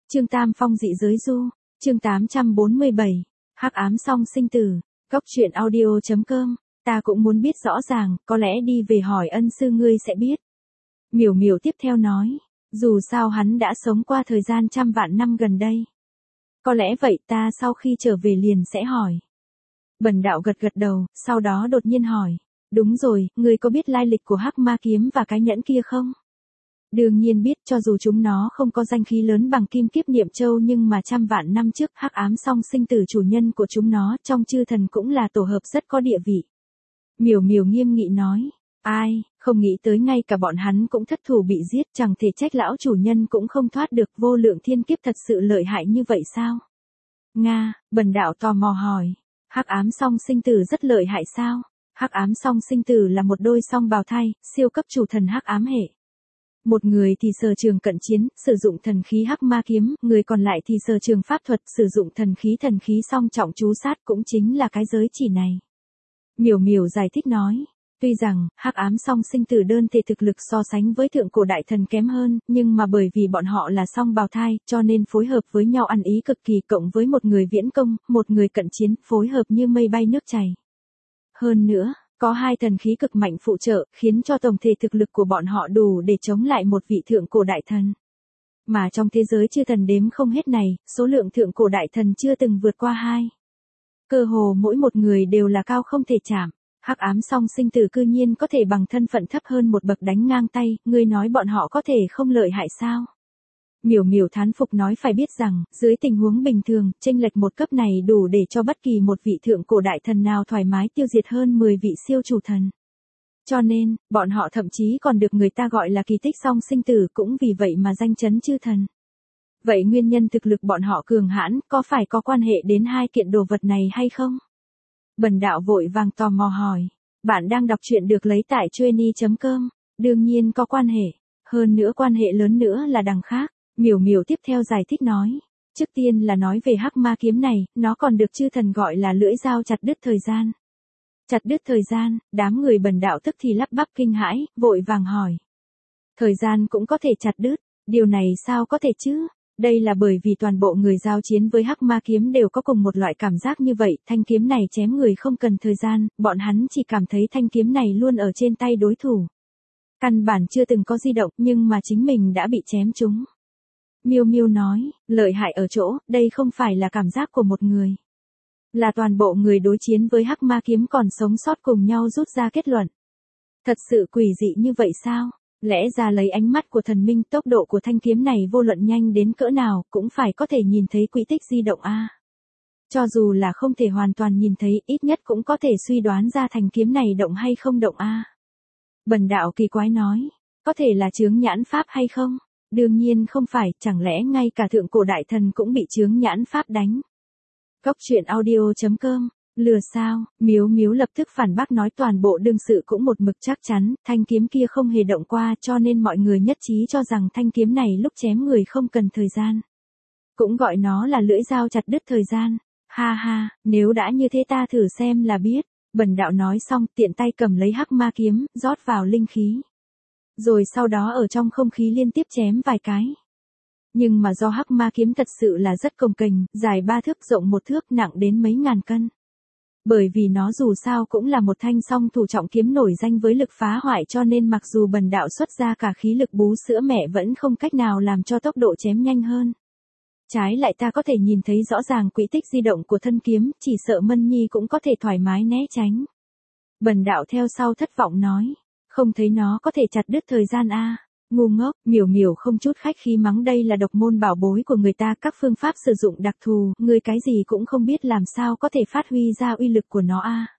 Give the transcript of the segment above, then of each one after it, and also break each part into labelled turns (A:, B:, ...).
A: Chương Tam Phong dị giới du, chương 847, hắc ám song sinh tử, góc truyện audio.com, ta cũng muốn biết rõ ràng, có lẽ đi về hỏi ân sư ngươi sẽ biết. Miểu miểu tiếp theo nói, dù sao hắn đã sống qua thời gian trăm vạn năm gần đây. Có lẽ vậy ta sau khi trở về liền sẽ hỏi. Bần đạo gật gật đầu, sau đó đột nhiên hỏi, đúng rồi, ngươi có biết lai lịch của hắc ma kiếm và cái nhẫn kia không? Đương nhiên biết, cho dù chúng nó không có danh khí lớn bằng kim kiếp niệm châu nhưng mà trăm vạn năm trước hắc ám song sinh tử chủ nhân của chúng nó trong chư thần cũng là tổ hợp rất có địa vị. Miểu miểu nghiêm nghị nói, ai, không nghĩ tới ngay cả bọn hắn cũng thất thủ bị giết, chẳng thể trách lão chủ nhân cũng không thoát được, vô lượng thiên kiếp thật sự lợi hại như vậy sao? Nga, bần đạo tò mò hỏi, hắc ám song sinh tử rất lợi hại sao? Hắc ám song sinh tử là một đôi song bào thai, siêu cấp chủ thần hắc ám hệ. Một người thì sở trường cận chiến, sử dụng thần khí hắc ma kiếm, người còn lại thì sở trường pháp thuật, sử dụng thần khí song trọng chú sát, cũng chính là cái giới chỉ này. Miểu miểu giải thích nói, tuy rằng hắc ám song sinh tử đơn thể thực lực so sánh với thượng cổ đại thần kém hơn, nhưng mà bởi vì bọn họ là song bào thai, cho nên phối hợp với nhau ăn ý cực kỳ, cộng với một người viễn công, một người cận chiến, phối hợp như mây bay nước chảy. Hơn nữa, có hai thần khí cực mạnh phụ trợ, khiến cho tổng thể thực lực của bọn họ đủ để chống lại một vị thượng cổ đại thần. Mà trong thế giới chư thần đếm không hết này, số lượng thượng cổ đại thần chưa từng vượt qua 2. Cơ hồ mỗi một người đều là cao không thể chạm. Hắc ám song sinh tử cư nhiên có thể bằng thân phận thấp hơn một bậc đánh ngang tay, ngươi nói bọn họ có thể không lợi hại sao? Miểu miểu thán phục nói, phải biết rằng, dưới tình huống bình thường, chênh lệch một cấp này đủ để cho bất kỳ một vị thượng cổ đại thần nào thoải mái tiêu diệt hơn 10 vị siêu chủ thần. Cho nên, bọn họ thậm chí còn được người ta gọi là kỳ tích song sinh tử, cũng vì vậy mà danh chấn chư thần. Vậy nguyên nhân thực lực bọn họ cường hãn, có phải có quan hệ đến hai kiện đồ vật này hay không? Bần đạo vội vàng tò mò hỏi, bạn đang đọc truyện được lấy tại Chueny.com, đương nhiên có quan hệ, hơn nữa quan hệ lớn nữa là đằng khác. Miểu miểu tiếp theo giải thích nói, trước tiên là nói về hắc ma kiếm này, nó còn được chư thần gọi là lưỡi dao chặt đứt thời gian. Chặt đứt thời gian, đám người bần đạo tức thì lắp bắp kinh hãi, vội vàng hỏi. Thời gian cũng có thể chặt đứt, điều này sao có thể chứ? Đây là bởi vì toàn bộ người giao chiến với hắc ma kiếm đều có cùng một loại cảm giác như vậy, thanh kiếm này chém người không cần thời gian, bọn hắn chỉ cảm thấy thanh kiếm này luôn ở trên tay đối thủ. Căn bản chưa từng có di động, nhưng mà chính mình đã bị chém trúng. Miêu Miêu nói, lợi hại ở chỗ, đây không phải là cảm giác của một người. Là toàn bộ người đối chiến với hắc ma kiếm còn sống sót cùng nhau rút ra kết luận. Thật sự quỷ dị như vậy sao? Lẽ ra lấy ánh mắt của thần minh, tốc độ của thanh kiếm này vô luận nhanh đến cỡ nào, cũng phải có thể nhìn thấy quỹ tích di động a. Cho dù là không thể hoàn toàn nhìn thấy, ít nhất cũng có thể suy đoán ra thanh kiếm này động hay không động a. Bần đạo kỳ quái nói, có thể là chướng nhãn pháp hay không? Đương nhiên không phải, chẳng lẽ ngay cả thượng cổ đại thần cũng bị chướng nhãn pháp đánh. Góc truyện audio.com, lừa sao? Miếu miếu lập tức phản bác nói, toàn bộ đương sự cũng một mực chắc chắn, thanh kiếm kia không hề động qua, cho nên mọi người nhất trí cho rằng thanh kiếm này lúc chém người không cần thời gian. Cũng gọi nó là lưỡi dao chặt đứt thời gian. Ha ha, nếu đã như thế ta thử xem là biết. Bần đạo nói xong, tiện tay cầm lấy hắc ma kiếm, rót vào linh khí. Rồi sau đó ở trong không khí liên tiếp chém vài cái. Nhưng mà do hắc ma kiếm thật sự là rất cồng kềnh, dài 3 thước rộng 1 thước, nặng đến mấy ngàn cân. Bởi vì nó dù sao cũng là một thanh song thủ trọng kiếm nổi danh với lực phá hoại, cho nên mặc dù bần đạo xuất ra cả khí lực bú sữa mẹ vẫn không cách nào làm cho tốc độ chém nhanh hơn. Trái lại ta có thể nhìn thấy rõ ràng quỹ tích di động của thân kiếm, chỉ sợ Mân Nhi cũng có thể thoải mái né tránh. Bần đạo theo sau thất vọng nói. Không thấy nó có thể chặt đứt thời gian a. Ngu ngốc, miểu miểu không chút khách khí mắng, đây là độc môn bảo bối của người ta, các phương pháp sử dụng đặc thù, người cái gì cũng không biết làm sao có thể phát huy ra uy lực của nó a.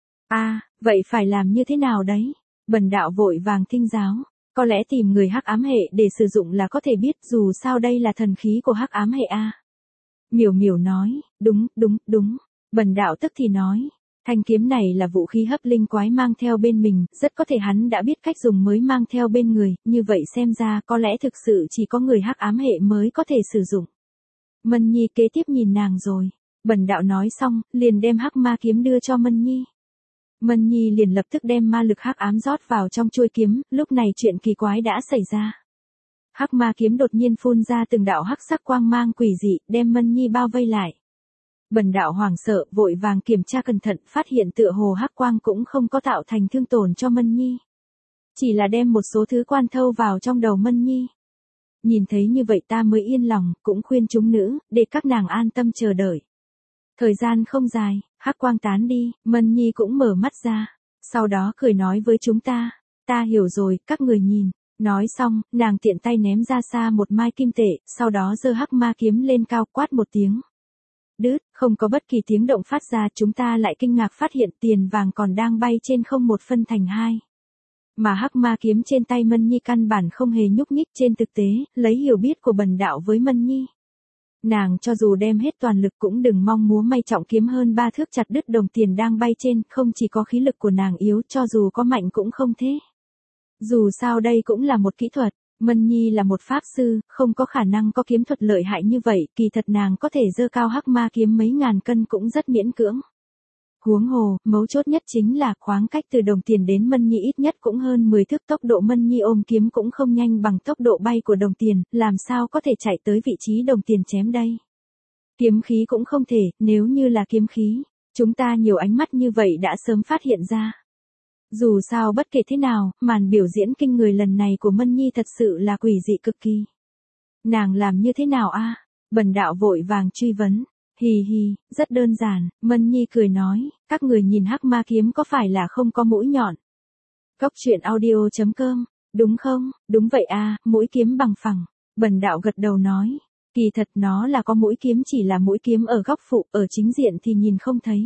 A: Vậy phải làm như thế nào đấy? Bần đạo vội vàng thinh giáo, có lẽ tìm người hắc ám hệ để sử dụng là có thể biết, dù sao đây là thần khí của hắc ám hệ a. Miểu miểu nói, đúng. Bần đạo tức thì nói. Thanh kiếm này là vũ khí hấp linh quái mang theo bên mình, rất có thể hắn đã biết cách dùng mới mang theo bên người, như vậy xem ra có lẽ thực sự chỉ có người hắc ám hệ mới có thể sử dụng. Mân Nhi kế tiếp nhìn nàng rồi. Bần đạo nói xong, liền đem hắc ma kiếm đưa cho Mân Nhi. Mân Nhi liền lập tức đem ma lực hắc ám rót vào trong chuôi kiếm, lúc này chuyện kỳ quái đã xảy ra. Hắc ma kiếm đột nhiên phun ra từng đạo hắc sắc quang mang quỷ dị, đem Mân Nhi bao vây lại. Bần đạo hoảng sợ, vội vàng kiểm tra cẩn thận, phát hiện tựa hồ hắc quang cũng không có tạo thành thương tổn cho Mân Nhi. Chỉ là đem một số thứ quan thâu vào trong đầu Mân Nhi. Nhìn thấy như vậy ta mới yên lòng, cũng khuyên chúng nữ, để các nàng an tâm chờ đợi. Thời gian không dài, hắc quang tán đi, Mân Nhi cũng mở mắt ra. Sau đó cười nói với chúng ta hiểu rồi, các người nhìn. Nói xong, nàng tiện tay ném ra xa một mai kim tệ, sau đó giơ hắc ma kiếm lên cao quát một tiếng. Đứt, không có bất kỳ tiếng động phát ra, chúng ta lại kinh ngạc phát hiện tiền vàng còn đang bay trên không một phân thành hai. Mà hắc ma kiếm trên tay Mân Nhi căn bản không hề nhúc nhích, trên thực tế, lấy hiểu biết của bần đạo với Mân Nhi. Nàng cho dù đem hết toàn lực cũng đừng mong múa may trọng kiếm hơn 3 thước chặt đứt đồng tiền đang bay trên, không chỉ có khí lực của nàng yếu, cho dù có mạnh cũng không thế. Dù sao đây cũng là một kỹ thuật, Mân Nhi là một pháp sư, không có khả năng có kiếm thuật lợi hại như vậy, kỳ thật nàng có thể giơ cao hắc ma kiếm mấy ngàn cân cũng rất miễn cưỡng. Huống hồ, mấu chốt nhất chính là khoảng cách từ đồng tiền đến Mân Nhi ít nhất cũng hơn 10 thước, tốc độ Mân Nhi ôm kiếm cũng không nhanh bằng tốc độ bay của đồng tiền, làm sao có thể chạy tới vị trí đồng tiền chém đây. Kiếm khí cũng không thể, nếu như là kiếm khí, chúng ta nhiều ánh mắt như vậy đã sớm phát hiện ra. Dù sao bất kể thế nào, màn biểu diễn kinh người lần này của Mân Nhi thật sự là quỷ dị cực kỳ. Nàng làm như thế nào a? Bần đạo vội vàng truy vấn. Hì hì, rất đơn giản, Mân Nhi cười nói, các người nhìn hắc ma kiếm có phải là không có mũi nhọn? Cốc truyện audio.com, đúng không? Đúng vậy a, mũi kiếm bằng phẳng. Bần đạo gật đầu nói, kỳ thật nó là có mũi kiếm, chỉ là mũi kiếm ở góc phụ, ở chính diện thì nhìn không thấy.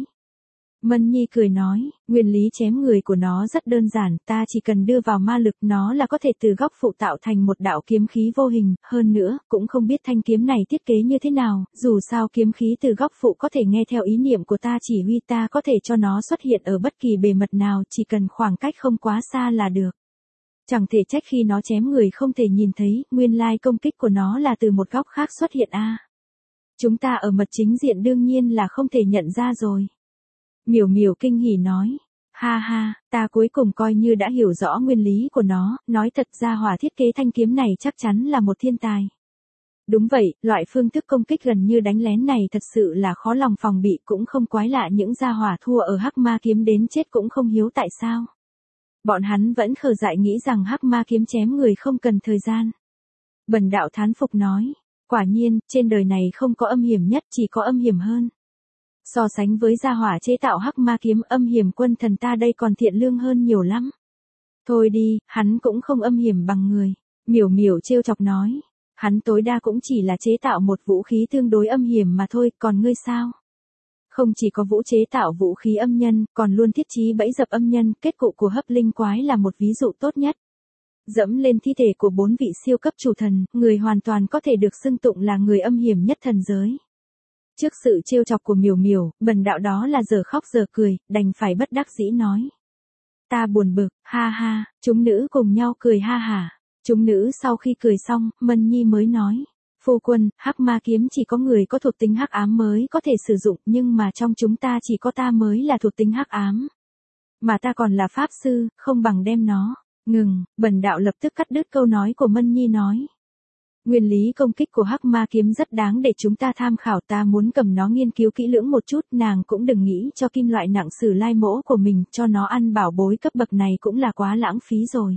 A: Mân Nhi cười nói, nguyên lý chém người của nó rất đơn giản, ta chỉ cần đưa vào ma lực nó là có thể từ góc phụ tạo thành một đạo kiếm khí vô hình, hơn nữa, cũng không biết thanh kiếm này thiết kế như thế nào, dù sao kiếm khí từ góc phụ có thể nghe theo ý niệm của ta chỉ huy, ta có thể cho nó xuất hiện ở bất kỳ bề mặt nào, chỉ cần khoảng cách không quá xa là được. Chẳng thể trách khi nó chém người không thể nhìn thấy, nguyên lai công kích của nó là từ một góc khác xuất hiện a. Chúng ta ở mặt chính diện đương nhiên là không thể nhận ra rồi. Miểu Miểu kinh hỉ nói, ha ha, ta cuối cùng coi như đã hiểu rõ nguyên lý của nó, nói thật ra hỏa thiết kế thanh kiếm này chắc chắn là một thiên tài. Đúng vậy, loại phương thức công kích gần như đánh lén này thật sự là khó lòng phòng bị, cũng không quái lạ những gia hỏa thua ở hắc ma kiếm đến chết cũng không hiếu tại sao. Bọn hắn vẫn khờ dại nghĩ rằng hắc ma kiếm chém người không cần thời gian. Bần đạo thán phục nói, quả nhiên, trên đời này không có âm hiểm nhất, chỉ có âm hiểm hơn. So sánh với gia hỏa chế tạo hắc ma kiếm, âm hiểm quân thần ta đây còn thiện lương hơn nhiều lắm. Thôi đi, hắn cũng không âm hiểm bằng người. Miểu Miểu trêu chọc nói, hắn tối đa cũng chỉ là chế tạo một vũ khí tương đối âm hiểm mà thôi, còn ngươi sao? Không chỉ có vũ chế tạo vũ khí âm nhân, còn luôn thiết trí bẫy dập âm nhân, kết cục của hấp linh quái là một ví dụ tốt nhất. Dẫm lên thi thể của 4 vị siêu cấp chủ thần, người hoàn toàn có thể được xưng tụng là người âm hiểm nhất thần giới. Trước sự trêu chọc của Miểu Miểu, bần đạo đó là giờ khóc giờ cười, đành phải bất đắc dĩ nói. Ta buồn bực, ha ha, chúng nữ cùng nhau cười ha hả. Chúng nữ sau khi cười xong, Mân Nhi mới nói. Phu quân, hắc ma kiếm chỉ có người có thuộc tính hắc ám mới có thể sử dụng, nhưng mà trong chúng ta chỉ có ta mới là thuộc tính hắc ám. Mà ta còn là pháp sư, không bằng đem nó. Ngừng, bần đạo lập tức cắt đứt câu nói của Mân Nhi nói. Nguyên lý công kích của hắc ma kiếm rất đáng để chúng ta tham khảo, ta muốn cầm nó nghiên cứu kỹ lưỡng một chút, nàng cũng đừng nghĩ cho kim loại nặng Sử Lai mỗ của mình, cho nó ăn bảo bối cấp bậc này cũng là quá lãng phí rồi.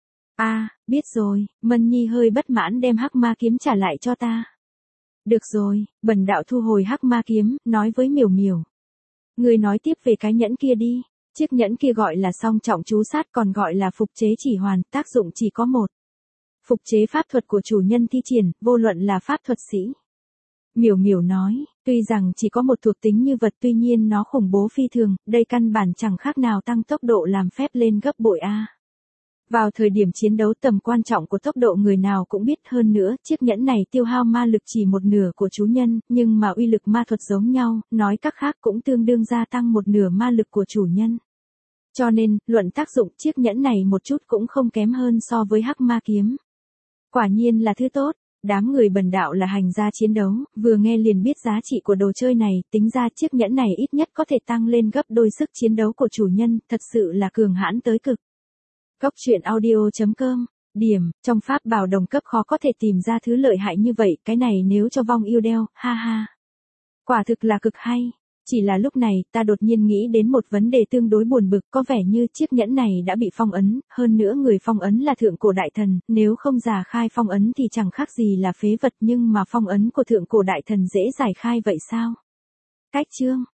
A: Biết rồi, Mân Nhi hơi bất mãn đem hắc ma kiếm trả lại cho ta. Được rồi, bần đạo thu hồi hắc ma kiếm, nói với Miểu Miểu. Người nói tiếp về cái nhẫn kia đi, chiếc nhẫn kia gọi là song trọng chú sát, còn gọi là phục chế chỉ hoàn, tác dụng chỉ có một. Phục chế pháp thuật của chủ nhân thi triển, vô luận là pháp thuật sĩ. Miểu Miểu nói, tuy rằng chỉ có một thuộc tính như vật, tuy nhiên nó khủng bố phi thường, đây căn bản chẳng khác nào tăng tốc độ làm phép lên gấp bội a. Vào thời điểm chiến đấu tầm quan trọng của tốc độ người nào cũng biết, hơn nữa, chiếc nhẫn này tiêu hao ma lực chỉ một nửa của chủ nhân, nhưng mà uy lực ma thuật giống nhau, nói cách khác cũng tương đương gia tăng một nửa ma lực của chủ nhân. Cho nên, luận tác dụng chiếc nhẫn này một chút cũng không kém hơn so với hắc ma kiếm. Quả nhiên là thứ tốt, đám người bần đạo là hành gia chiến đấu, vừa nghe liền biết giá trị của đồ chơi này, tính ra chiếc nhẫn này ít nhất có thể tăng lên gấp đôi sức chiến đấu của chủ nhân, thật sự là cường hãn tới cực. Cốc truyện audio.com Điểm, trong pháp bảo đồng cấp khó có thể tìm ra thứ lợi hại như vậy, cái này nếu cho vong yêu đeo, ha ha. Quả thực là cực hay. Chỉ là lúc này, ta đột nhiên nghĩ đến một vấn đề tương đối buồn bực, có vẻ như chiếc nhẫn này đã bị phong ấn, hơn nữa người phong ấn là thượng cổ đại thần, nếu không giả khai phong ấn thì chẳng khác gì là phế vật, nhưng mà phong ấn của thượng cổ đại thần dễ giải khai vậy sao? Cách chương